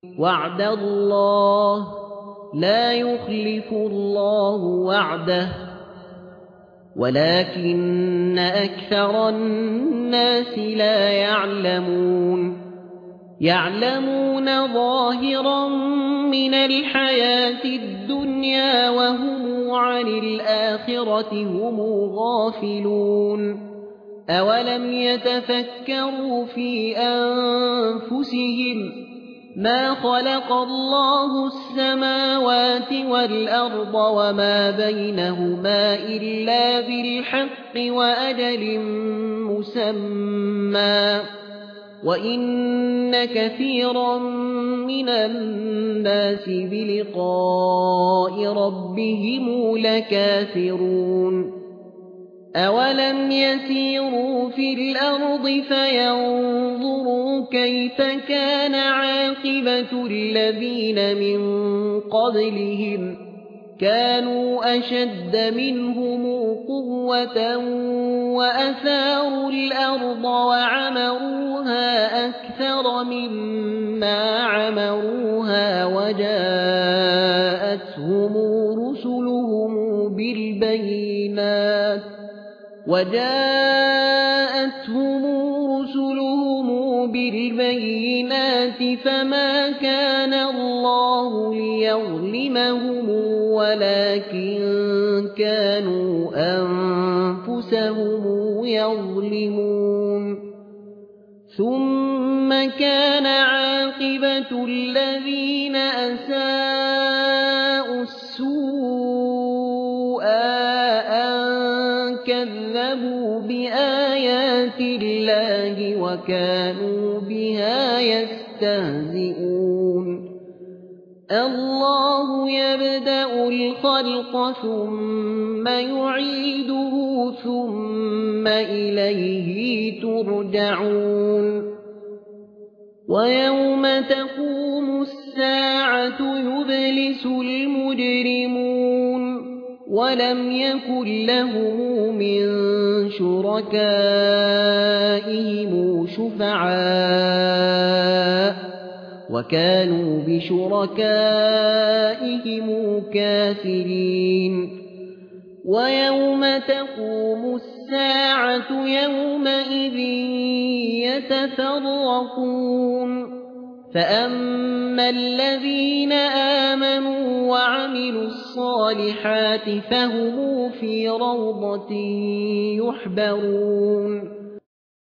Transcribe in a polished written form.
وعد الله لا يخلف الله وعده ولكن أكثر الناس لا يعلمون ظاهرا من الحياة الدنيا وهم عن الآخرة هم غافلون أولم يتفكروا في أنفسهم ما خلق الله السماوات والأرض وما بينهما إلا بالحق وأجل مسمى وإن كثيرا من الناس بلقاء ربهم لكافرون أولم يسيروا في الأرض فينظروا كيف كان عاقبة الذين من قبلهم كانوا أشد منهم قوة وأثاروا الأرض وعمروها أكثر مما عمروها وجاءتهم رسلهم بالبينات فما كان الله ليظلمهم ولكن كانوا أنفسهم يظلمون ثم كان عاقبة الذين أساءوا السوء أن كذبوا بآيات الله وكانوا بها يستهزئون الله يبدأ الخلق ثم يعيده ثم إليه ترجعون ويوم تقوم الساعة يبلس المجرمون ولم يكن لهم من شركائهم شفعاء وكانوا بشركائهم كافرين ويوم تقوم الساعة يومئذ يتفرقون فأما الذين آمنوا وعملوا الصالحات فهم في روضة يحبرون